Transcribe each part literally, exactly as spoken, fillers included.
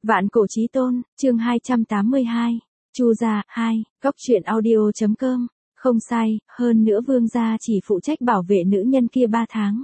Vạn cổ chí tôn, chương hai trăm tám mươi hai. Chu gia, hai, góc truyện audio chấm com. Không sai, hơn nữa vương gia chỉ phụ trách bảo vệ nữ nhân kia ba tháng.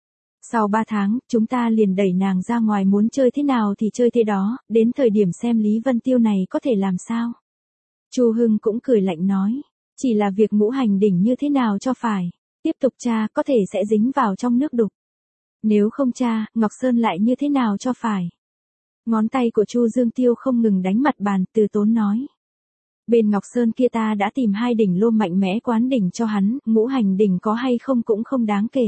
Sau ba tháng, chúng ta liền đẩy nàng ra ngoài, muốn chơi thế nào thì chơi thế đó, đến thời điểm xem Lý Vân Tiêu này có thể làm sao. Chu Hưng cũng cười lạnh nói, chỉ là việc ngũ hành đỉnh như thế nào cho phải, tiếp tục tra có thể sẽ dính vào trong nước đục. Nếu không tra, Ngọc Sơn lại như thế nào cho phải. Ngón tay của Chu Dương Tiêu không ngừng đánh mặt bàn, từ tốn nói. Bên Ngọc Sơn kia ta đã tìm hai đỉnh lô mạnh mẽ quán đỉnh cho hắn, ngũ hành đỉnh có hay không cũng không đáng kể.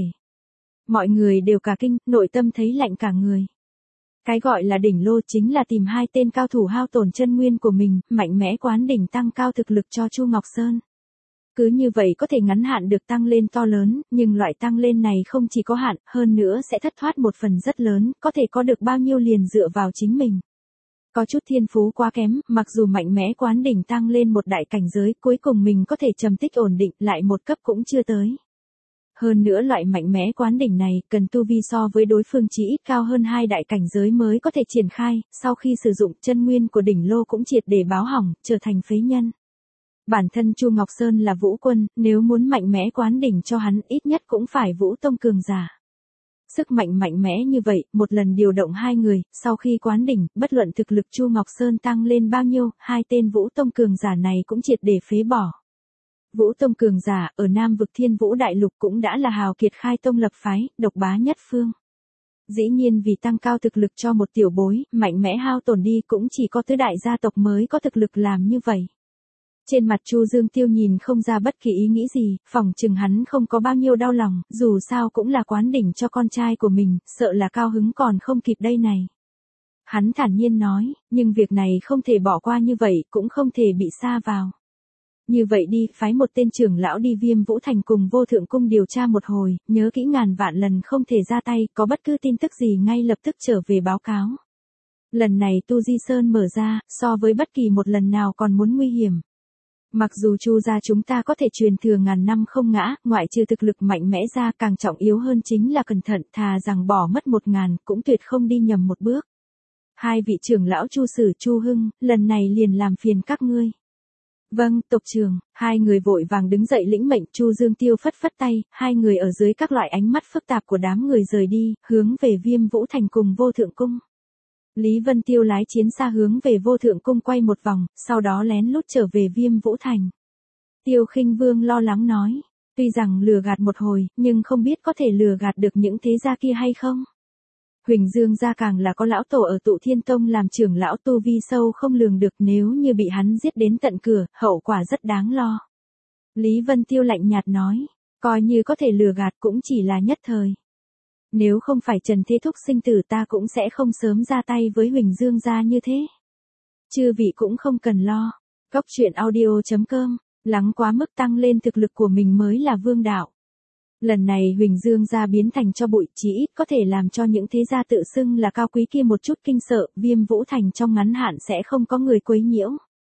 Mọi người đều cả kinh, nội tâm thấy lạnh cả người. Cái gọi là đỉnh lô chính là tìm hai tên cao thủ hao tổn chân nguyên của mình, mạnh mẽ quán đỉnh tăng cao thực lực cho Chu Ngọc Sơn. Cứ như vậy có thể ngắn hạn được tăng lên to lớn, nhưng loại tăng lên này không chỉ có hạn, hơn nữa sẽ thất thoát một phần rất lớn, có thể có được bao nhiêu liền dựa vào chính mình. Có chút thiên phú quá kém, mặc dù mạnh mẽ quán đỉnh tăng lên một đại cảnh giới, cuối cùng mình có thể trầm tích ổn định, lại một cấp cũng chưa tới. Hơn nữa loại mạnh mẽ quán đỉnh này, cần tu vi so với đối phương chỉ ít cao hơn hai đại cảnh giới mới có thể triển khai, sau khi sử dụng chân nguyên của đỉnh lô cũng triệt để báo hỏng, trở thành phế nhân. Bản thân Chu Ngọc Sơn là vũ quân, nếu muốn mạnh mẽ quán đỉnh cho hắn ít nhất cũng phải vũ tông cường giả. Sức mạnh mạnh mẽ như vậy, một lần điều động hai người, sau khi quán đỉnh, bất luận thực lực Chu Ngọc Sơn tăng lên bao nhiêu, hai tên vũ tông cường giả này cũng triệt để phế bỏ. Vũ tông cường giả, ở Nam vực Thiên Vũ Đại Lục cũng đã là hào kiệt khai tông lập phái, độc bá nhất phương. Dĩ nhiên vì tăng cao thực lực cho một tiểu bối, mạnh mẽ hao tổn đi cũng chỉ có tứ đại gia tộc mới có thực lực làm như vậy. Trên mặt Chu Dương Tiêu nhìn không ra bất kỳ ý nghĩ gì, phỏng chừng hắn không có bao nhiêu đau lòng, dù sao cũng là quán đỉnh cho con trai của mình, sợ là cao hứng còn không kịp đây này. Hắn thản nhiên nói, nhưng việc này không thể bỏ qua như vậy, cũng không thể bị sa vào. Như vậy đi, phái một tên trưởng lão đi Viêm Vũ Thành cùng Vô Thượng Cung điều tra một hồi, nhớ kỹ ngàn vạn lần không thể ra tay, có bất cứ tin tức gì ngay lập tức trở về báo cáo. Lần này Tu Di Sơn mở ra, so với bất kỳ một lần nào còn muốn nguy hiểm. Mặc dù Chu gia chúng ta có thể truyền thừa ngàn năm không ngã, ngoại trừ thực lực mạnh mẽ ra, càng trọng yếu hơn chính là cẩn thận, thà rằng bỏ mất một ngàn, cũng tuyệt không đi nhầm một bước. Hai vị trưởng lão Chu Sử, Chu Hưng, lần này liền làm phiền các ngươi. Vâng, tộc trưởng, hai người vội vàng đứng dậy lĩnh mệnh. Chu Dương Tiêu phất phất tay, hai người ở dưới các loại ánh mắt phức tạp của đám người rời đi, hướng về Viêm Vũ Thành cùng Vô Thượng Cung. Lý Vân Tiêu lái chiến xa hướng về Vô Thượng Cung quay một vòng, sau đó lén lút trở về Viêm Vũ Thành. Tiêu Khinh Vương lo lắng nói, tuy rằng lừa gạt một hồi, nhưng không biết có thể lừa gạt được những thế gia kia hay không. Huỳnh Dương gia càng là có lão tổ ở Tụ Thiên Tông làm trưởng lão, tu vi sâu không lường được, nếu như bị hắn giết đến tận cửa, hậu quả rất đáng lo. Lý Vân Tiêu lạnh nhạt nói, coi như có thể lừa gạt cũng chỉ là nhất thời. Nếu không phải Trần Thế Thúc sinh tử ta cũng sẽ không sớm ra tay với Huỳnh Dương gia như thế. Chư vị cũng không cần lo. Góc truyện audio chấm com, lắng quá mức tăng lên thực lực của mình mới là vương đạo. Lần này Huỳnh Dương gia biến thành cho bụi, chỉ ít có thể làm cho những thế gia tự xưng là cao quý kia một chút kinh sợ, Viêm Vũ Thành trong ngắn hạn sẽ không có người quấy nhiễu.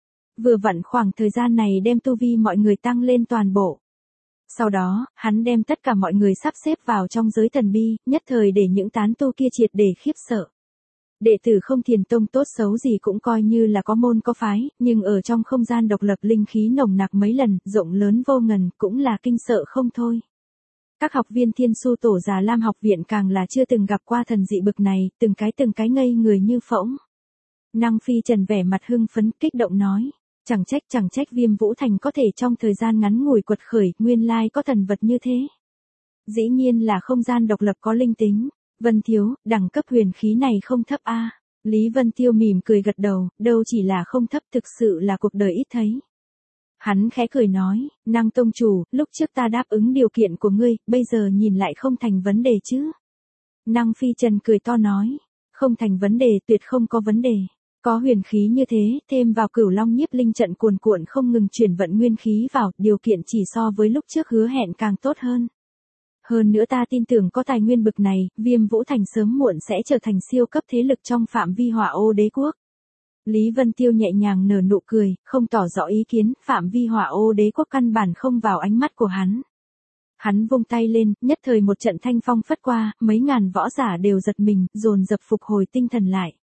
Vừa vặn khoảng thời gian này đem tu vi mọi người tăng lên toàn bộ. Sau đó, hắn đem tất cả mọi người sắp xếp vào trong giới thần bi, nhất thời để những tán tu kia triệt để khiếp sợ. Đệ tử Không Thiền Tông tốt xấu gì cũng coi như là có môn có phái, nhưng ở trong không gian độc lập linh khí nồng nặc mấy lần, rộng lớn vô ngần, cũng là kinh sợ không thôi. Các học viên Thiên Su Tổ Già Lam học viện càng là chưa từng gặp qua thần dị bực này, từng cái từng cái ngây người như phỗng. Năng Phi Trần vẻ mặt hưng phấn, kích động nói. Chẳng trách chẳng trách Viêm Vũ Thành có thể trong thời gian ngắn ngủi quật khởi, nguyên lai có thần vật như thế. Dĩ nhiên là không gian độc lập có linh tính. Vân thiếu, đẳng cấp huyền khí này không thấp a. À. Lý Vân Tiêu mỉm cười gật đầu, đâu chỉ là không thấp, thực sự là cuộc đời ít thấy. Hắn khẽ cười nói, Năng tông chủ, lúc trước ta đáp ứng điều kiện của ngươi, bây giờ nhìn lại không thành vấn đề chứ. Năng Phi Trần cười to nói, không thành vấn đề, tuyệt không có vấn đề. Có huyền khí như thế, thêm vào Cửu Long Nhiếp Linh trận cuồn cuộn không ngừng chuyển vận nguyên khí vào, điều kiện chỉ so với lúc trước hứa hẹn càng tốt hơn. Hơn nữa ta tin tưởng có tài nguyên bực này, Viêm Vũ Thành sớm muộn sẽ trở thành siêu cấp thế lực trong phạm vi Hỏa Ô Đế quốc. Lý Vân Tiêu nhẹ nhàng nở nụ cười, không tỏ rõ ý kiến, phạm vi Hỏa Ô Đế quốc căn bản không vào ánh mắt của hắn. Hắn vung tay lên, nhất thời một trận thanh phong phất qua, mấy ngàn võ giả đều giật mình, dồn dập phục hồi tinh thần lại.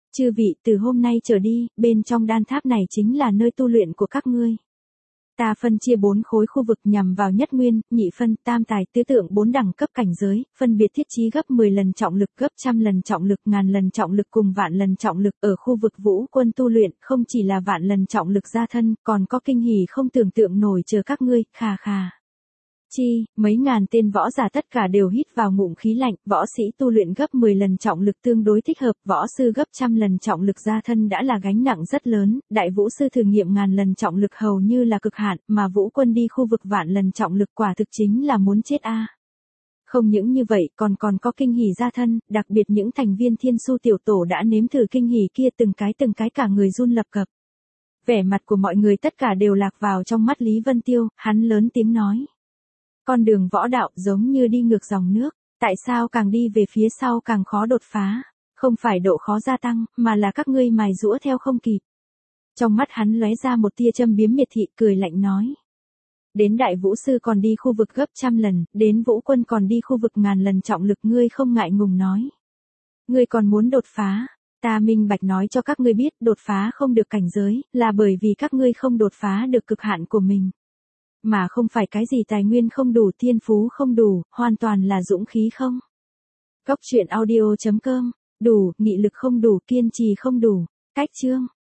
Chư vị, từ hôm nay trở đi, bên trong đan tháp này chính là nơi tu luyện của các ngươi. Ta phân chia bốn khối khu vực nhằm vào nhất nguyên, nhị phân, tam tài, tứ tượng bốn đẳng cấp cảnh giới, phân biệt thiết trí gấp mười lần trọng lực, gấp trăm lần trọng lực, ngàn lần trọng lực cùng vạn lần trọng lực ở khu vực vũ quân tu luyện, không chỉ là vạn lần trọng lực gia thân, còn có kinh hỉ không tưởng tượng nổi chờ các ngươi, khà khà. Chi, mấy ngàn tên võ giả tất cả đều hít vào ngụm khí lạnh, võ sĩ tu luyện gấp mười lần trọng lực tương đối thích hợp, võ sư gấp trăm lần trọng lực gia thân đã là gánh nặng rất lớn, đại vũ sư thử nghiệm ngàn lần trọng lực hầu như là cực hạn, mà vũ quân đi khu vực vạn lần trọng lực quả thực chính là muốn chết a. Không những như vậy còn còn có kinh hỉ gia thân, đặc biệt những thành viên thiên su tiểu tổ đã nếm thử kinh hỉ kia từng cái từng cái cả người run lập cập. Vẻ mặt của mọi người tất cả đều lạc vào trong mắt Lý Vân Tiêu, hắn lớn tiếng nói. Con đường võ đạo giống như đi ngược dòng nước, tại sao càng đi về phía sau càng khó đột phá, không phải độ khó gia tăng, mà là các ngươi mài giũa theo không kịp. Trong mắt hắn lóe ra một tia châm biếm miệt thị, cười lạnh nói. Đến đại vũ sư còn đi khu vực gấp trăm lần, đến vũ quân còn đi khu vực ngàn lần trọng lực, ngươi không ngại ngùng nói. Ngươi còn muốn đột phá, ta minh bạch nói cho các ngươi biết, đột phá không được cảnh giới, là bởi vì các ngươi không đột phá được cực hạn của mình. Mà không phải cái gì tài nguyên không đủ, thiên phú không đủ, hoàn toàn là dũng khí không. Cốc truyện audio chấm com, đủ, nghị lực không đủ, kiên trì không đủ. Cách chương